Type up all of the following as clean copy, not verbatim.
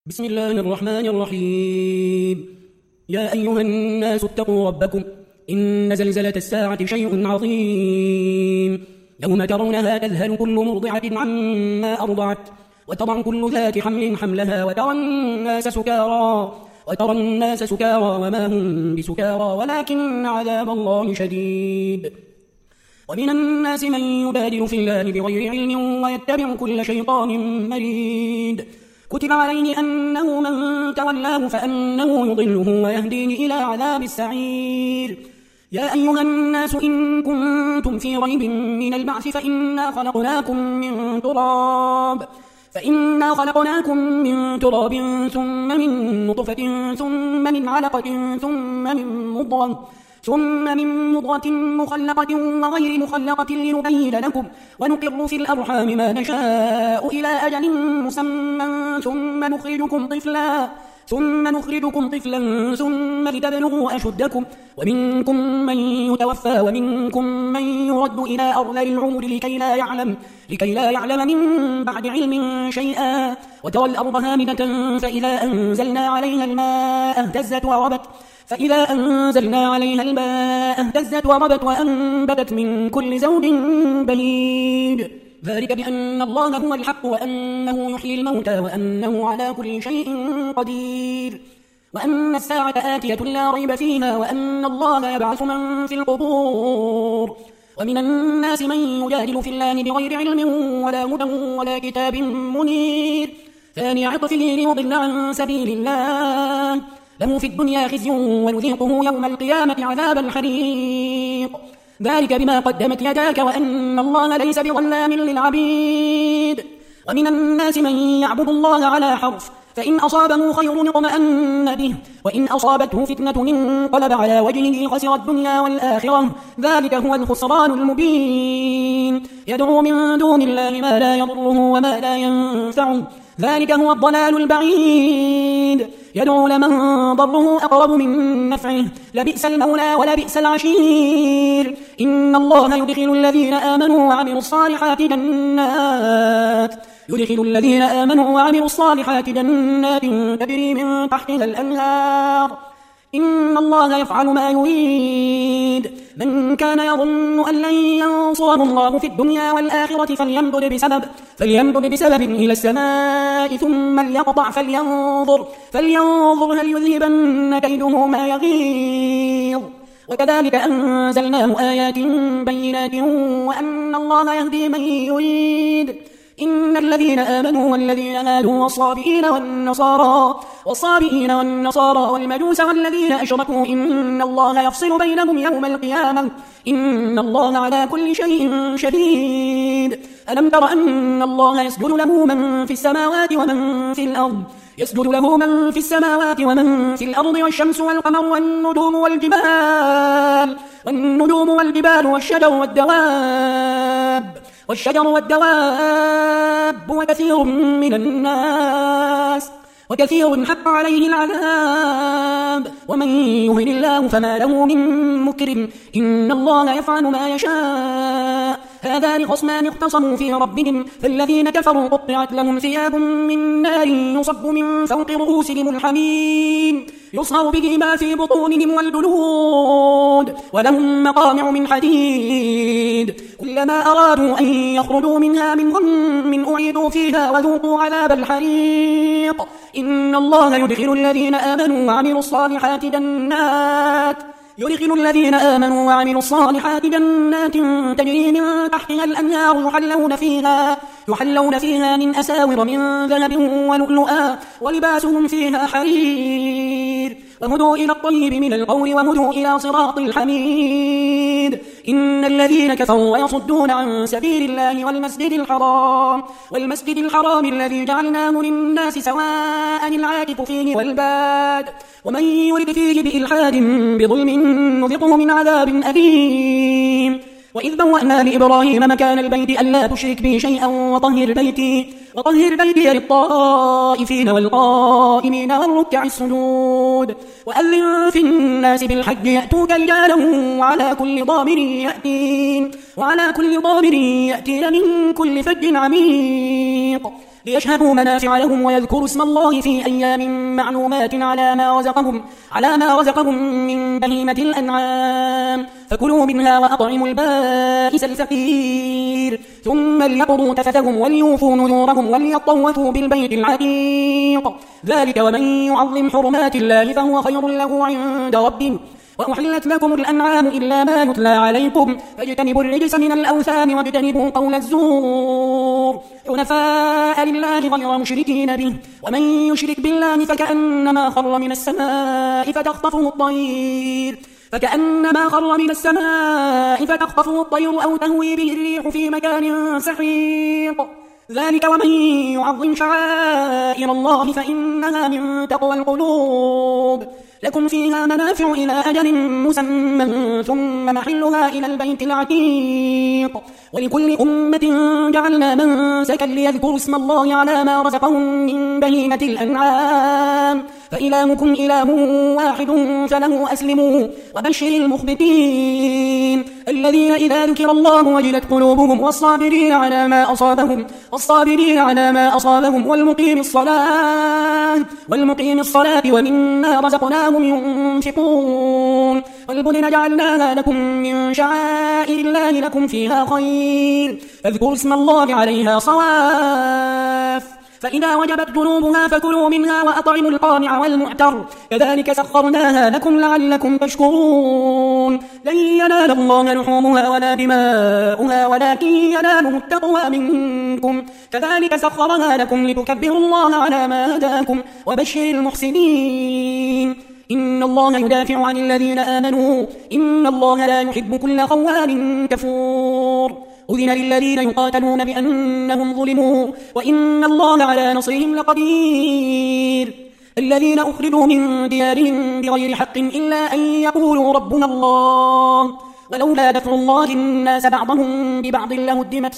بسم الله الرحمن الرحيم. يا أيها الناس اتقوا ربكم إن زلزلة الساعة شيء عظيم. يوم ترونها تذهل كل مرضعة عما أرضعت وتضع كل ذات حمل حملها وترى الناس سكارى وما هم بسكارى ولكن عذاب الله شديد. ومن الناس من يبادل في الله بغير علم ويتبع كل شيطان مريد. كتب عليه أنه من تولاه فأنه يضله ويهديه إلى عذاب السعير. يا أيها الناس إن كنتم في ريب من البعث فإنا خلقناكم من تراب ثم من نطفة ثم من علقة ثم من مضغة مخلقة وغير مخلقة لنبين لكم ونقر في الأرحام ما نشاء إلى أجل مسمى ثم نخرجكم طفلا ثم لتبلغوا أشدكم ومنكم من يتوفى ومنكم من يرد إلى أرذل العمر لكي لا يعلم من بعد علم شيئا. وترى الأرض هامدة فإذا أنزلنا عليها الماء اهتزت وربت وأنبتت من كل زوج بهيج. ذلك بأن الله هو الحق وأنه يحيي الموتى وأنه على كل شيء قدير وأن الساعة آتية لا ريب فيها وأن الله يبعث من في القبور. ومن الناس من يجادل في الله بغير علم ولا هدى ولا كتاب منير ثاني عطفه ليضل عن سبيل الله. له في الدنيا خزي ونذيقه يوم القيامة عذاب الحريق. ذلك بما قدمت يداك وأن الله ليس بظلام للعبيد. ومن الناس من يعبد الله على حرف فإن أصابه خير اطمأن به وإن أصابته فتنة انقلب على وجهه خسر الدنيا والآخرة. ذلك هو الخسران المبين. يدعو من دون الله ما لا يضره وما لا ينفعه ذلك هو الضلال البعيد. يدعو لمن ضره أقرب من نفعه لبئس المولى ولبئس العشير. إن الله يدخل الذين آمنوا وعملوا الصالحات جنات تجري من تحتها الأنهار. إن الله يفعل ما يريد. من كان يظن أن لن ينصره الله في الدنيا والآخرة فليمدد بسبب إلى السماء ثم ليقطع فلينظر هل يذهبن كيده ما يغيظ. وكذلك أنزلناه آيات بينات وأن الله يهدي من يريد. إن الذين آمنوا والذين هادوا والصابئين والنصارى والمجوس والذين أشركوا إن الله يفصل بينهم يوم القيامة إن الله على كل شيء شديد. ألم تر أن الله يسجد له من في السماوات ومن في الأرض والشمس والقمر والنجوم والجبال والشجر والدواب وكثير حق عليه العذاب. ومن يهن الله فما له من مكرم إن الله يفعل ما يشاء. هذان خصمان اختصموا في ربهم فالذين كفروا قطعت لهم ثياب من نار يصب من فوق رؤوسهم الحميم يصهر به ما في بطونهم والجلود ولهم مقامع من حديد. كلما أرادوا أن يخرجوا منها من غم أعيدوا فيها وذوقوا عذاب الحريق. إن الله يدخل الذين آمنوا وعملوا الصالحات جنات تجري من تحتها الأنهار يحلون فيها من أساور من ذهب ولؤلؤا ولباسهم فيها حرير. وهدوا إلى الطيب من القول وهدوا إلى صراط الحميد. إن الذين كفروا ويصدون عن سبيل الله والمسجد الحرام الذي جعلناه للناس سواء العاكف فيه والباد ومن يرد فيه بإلحاد بظلم نذقه من عذاب أليم. وإذ بوأنا لإبراهيم مكان البيت ألا تشرك بي شيئا وطهر بيتي للطائفين والقائمين والركع السجود. وأذن في الناس بالحج يأتوك رجالا وعلى كل ضامر يأتين من كل فج عميق. ليشهدوا منافع لهم ويذكروا اسم الله في أيام معلومات على ما رزقهم من بهيمة الأنعام فكلوا منها وأطعموا البائس الفقير ثم ليقضوا تفثهم وليوفوا نذورهم وليطوفوا بالبيت العتيق ذلك ومن يعظم حرمات الله فهو خير له عند ربه وأحلت لكم الأنعام إلا ما يتلى عليكم فاجتنبوا الرجس من الأوثان واجتنبوا قول الزور حنفاء لله غير مشركين به ومن يشرك بالله فكأنما خر من السماء فتخطفه الطير أو تهوي به الريح في مكان سحيق ذلك ومن يعظم شعائر الله فإنها من تقوى القلوب لكم فيها منافع إلى أجل مسمى ثم محلها إلى البيت العتيق ولكل أمة جعلنا منسكا ليذكروا اسم الله على ما رزقهم من بهيمة الأنعام فإلهكم إله واحد فله أسلموا وبشر المخبتين الذين إذا ذكر الله وجلت قلوبهم والصابرين على ما أصابهم والمقيم الصلاة ومما رزقناهم ينفقون والبدن جعلناها لكم من شعائر الله لكم فيها خير فاذكروا اسم الله عليها صواف فإذا وجبت جنوبها فكلوا منها وأطعموا القانع والمعتر كذلك سخرناها لكم لعلكم تشكرون لن ينال الله لحومها ولا دماؤها ولكن يناله التقوى منكم كذلك سخرها لكم لتكبروا الله على ما هداكم وبشر المحسنين إن الله يدافع عن الذين آمنوا إن الله لا يحب كل خوان كفور أذن للذين يقاتلون بأنهم ظلموا وإن الله على نصرهم لقدير الذين أخرجوا من ديارهم بغير حق إلا أن يقولوا ربنا الله ولولا دفع الله الناس بعضهم ببعض لهدمت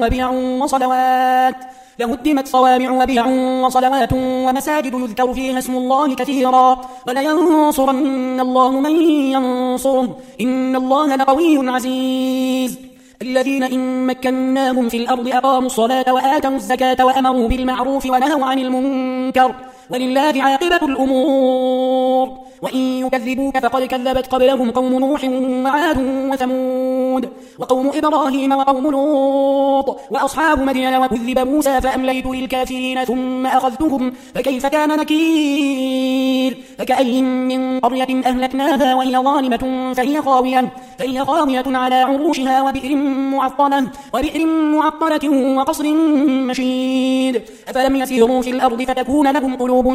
صوامع وبيع وصلوات ومساجد يذكر فيها اسم الله كثيرا ولينصرن الله من ينصره إن الله لقوي عزيز الذين إن مكناهم في الأرض أقاموا الصلاة وآتوا الزكاة وأمروا بالمعروف ونهوا عن المنكر ولله عاقبة الأمور وإن يكذبوك فقد كذبت قبلهم قوم نوح وعاد وثمود وقوم إبراهيم وقوم لوط وأصحاب مدين وكذب موسى فأمليت للكافرين ثم أخذتهم فكيف كان نكير فكأي من قرية أهلكناها وهي ظالمة فهي خاوية على عروشها وبئر معطلة وقصر مشيد أفلم يسيروا في الأرض فتكون لهم قلوب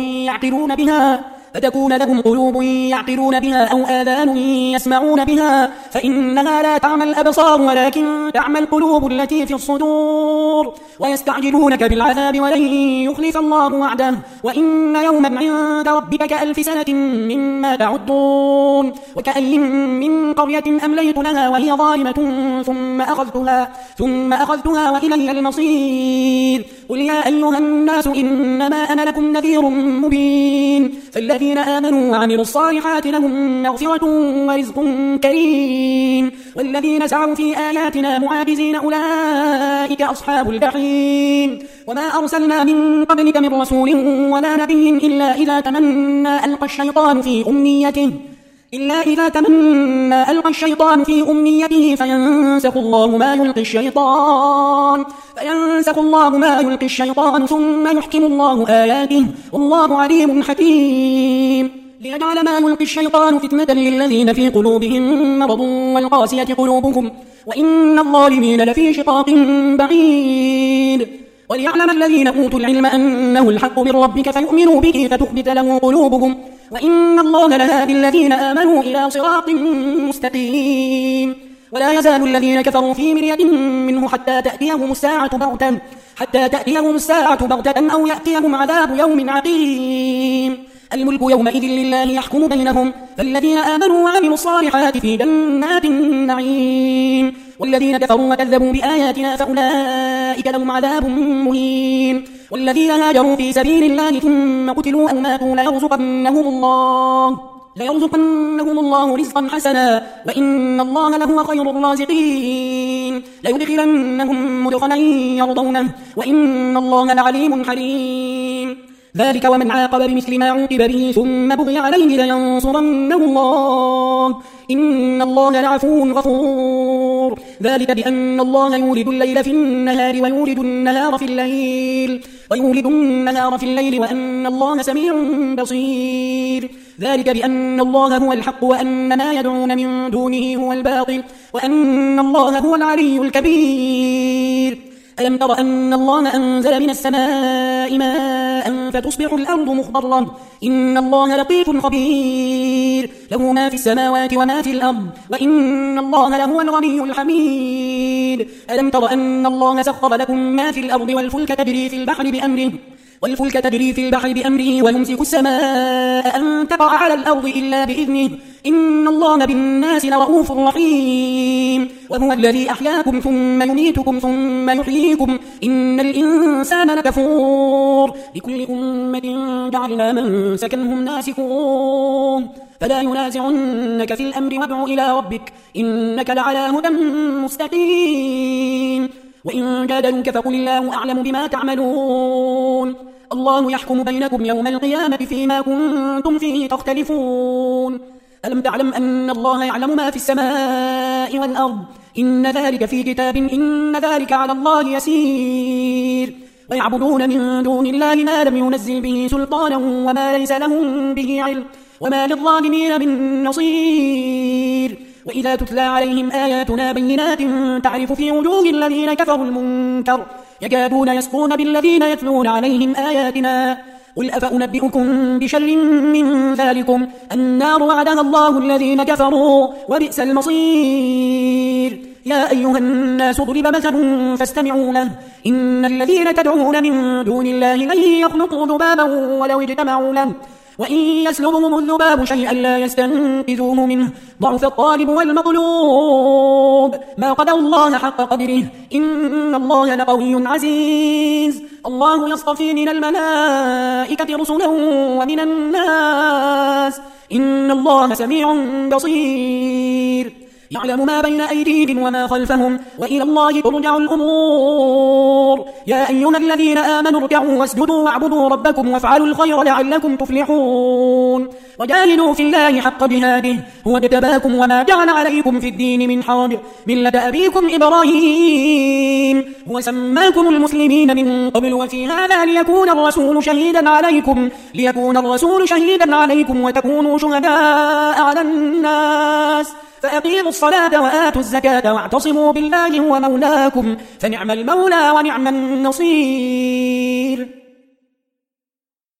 يعقلون بها أو آذان يسمعون بها فإنها لا تعمى الأبصار ولكن تعمى القلوب التي في الصدور ويستعجلونك بالعذاب ولن يخلف الله وعده وإن يوما عند ربك كألف سنة مما تعدون وكأي من قرية أمليت لها وهي ظالمة ثم أخذتها وإلي المصير قل يا أيها الناس إنما أنا لكم نذير مبين فالذين آمنوا وعملوا الصالحات لهم مغفرة ورزق كريم والذين سعوا في آياتنا معاجزين أولئك أصحاب الجحيم وما أرسلنا من قبلك من رسول ولا نبي إلا إذا تمنى ألقى الشيطان في أمنيته فينسخ الله ما يلقي الشيطان ثم يحكم الله آياته والله عليم حكيم ليجعل ما يلقي الشيطان فتنة للذين في قلوبهم مرض والقاسية قلوبهم وإن الظالمين لفي شقاق بعيد وليعلم الذين أوتوا العلم أنه الحق من ربك فيؤمنوا به فتخبت له قلوبهم وإن الله لهادي الذين آمنوا إلى صراط مستقيم ولا يزال الذين كفروا في مرية منه حتى تأتيهم الساعة بغتة أو يأتيهم عذاب يوم عقيم الملك يومئذ لله يحكم بينهم فالذين آمنوا وعملوا الصالحات في جنات النعيم والذين كفروا وكذبوا بآياتنا فأولئك لهم عذاب مهين والذين هاجروا في سبيل الله ثم قتلوا أو ماتوا ليرزقنهم الله ليرزقنهم الله رزقا حسنا وإن الله لهو خير الرازقين ليدخلنهم مدخلا يرضونه وإن الله لعليم حليم ذلك ومن عاقب بمثل ما عوقب به ثم بغي عليه لينصرنه الله إن الله لعفو غفور ذلك بأن الله يولد الليل في النهار ويولد النهار في الليل وأن الله سميع بصير ذلك بأن الله هو الحق وأن ما يدعون من دونه هو الباطل وأن الله هو العلي الكبير ألم تر أن الله أنزل من السماء ماء فتصبح الأرض مخضرة إن الله لطيف خبير له ما في السماوات وما في الأرض وإن الله لهو الغني الحميد ألم تر أن الله سخر لكم ما في الأرض والفلك تجري في البحر بأمره ويمسك السماء أن تقع على الأرض إلا بإذنه إن الله بالناس لرؤوف رحيم وهو الذي أحياكم ثم يميتكم ثم يحييكم إن الإنسان لكفور لكل أمة جعلنا منسكا هم ناسكوه فلا ينازعنك في الأمر وادع إلى ربك إنك لعلى هدى مستقيم وإن جادلوك فقل الله أعلم بما تعملون الله يحكم بينكم يوم القيامة فيما كنتم فيه تختلفون ألم تعلم أن الله يعلم ما في السماء والأرض إن ذلك في كتاب إن ذلك على الله يسير ويعبدون من دون الله ما لم ينزل به سلطانا وما ليس لهم به علم وما للظالمين من نصير وإذا تتلى عليهم آياتنا بينات تعرف في وجوه الذين كفروا المنكر يكادون يسقون بالذين يتلون عليهم آياتنا قل أفأنبئكم بشر من ذلكم النار وعدها الله الذين كفروا وبئس المصير يا أيها الناس ضرب مثل فاستمعوا له إن الذين تدعون من دون الله لن يخلقوا ذبابا ولو اجتمعوا له وإن يسلبهم الذباب شيئا لا يستنقذوه منه ضعف الطالب والمطلوب ما قدروا الله حق قدره إن الله لقوي عزيز الله يصطفي من الملائكة رسلا ومن الناس إن الله سميع بصير يعلم ما بين أيديهم وما خلفهم وإلى الله ترجع الأمور يا أيها الذين آمنوا اركعوا واسجدوا واعبدوا ربكم وافعلوا الخير لعلكم تفلحون وجاهدوا في الله حق جهاده هو اجتباكم وما جعل عليكم في الدين من حرج ملة أبيكم إبراهيم هو سماكم المسلمين من قبل وفي هذا ليكون الرسول شهيدا عليكم وتكونوا شهداء على الناس فأقيموا الصلاة وآتوا الزكاة واعتصموا بالله هو مولاكم فنعم المولى ونعم النصير